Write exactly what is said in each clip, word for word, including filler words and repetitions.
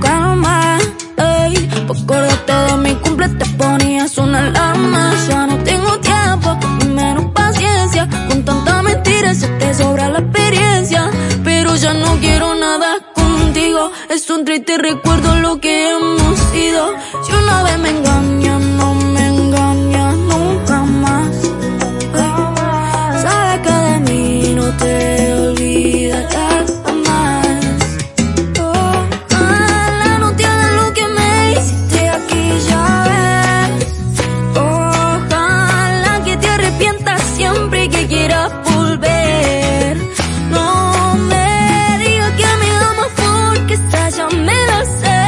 calma, ey. Pues acordate de mi cumple, te ponías una alarma. Ya no tengo tiempo y menos paciencia. Con tanta mentira se te sobra la experiencia. Pero ya no quiero nada contigo. Es un triste recuerdo lo que hemos sido. Si una vez me engañas, no me engañas nunca más. Ey. Sabes que de mí no te olvidarás jamás. Ojalá no te hagas lo que me hiciste aquella vez. Ojalá que te arrepientas siempre que quieras volver. No me digas que me amas porque esa ya me la sé.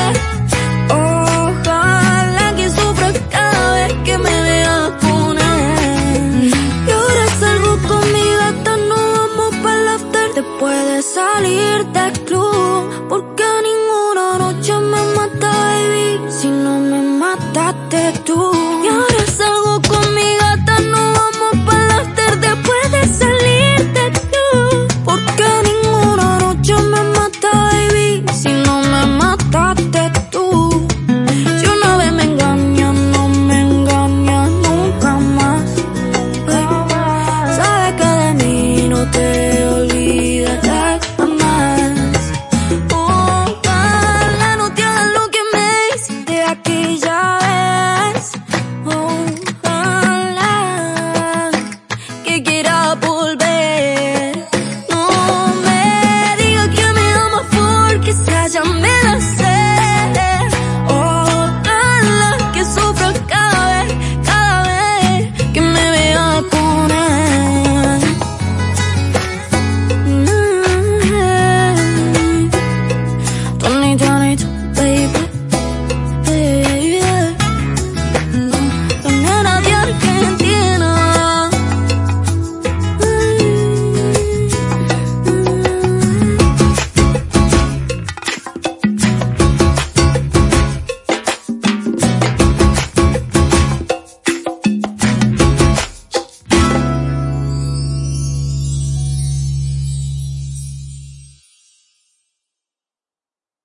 Ojalá que sufras cada vez que me veas con él. Y ahora salgo con mi gata, nos vamos para el after después de salir del club. Porque ninguna noche me mata, baby, si no me mataste tú. Y ahora salgo con mi gata, nos vamos para el after después de salir del club. Porque ninguna noche me mata, baby, si no me mataste tú. Si una vez me engañas, no me engañas nunca más. Ey. Sabes que de mí no te olvidarás jamás. Ojalá no te hagas lo que me hiciste aquella vez. Ojalá que quieras volver. No me digas que me amas porque esa ya me la sé.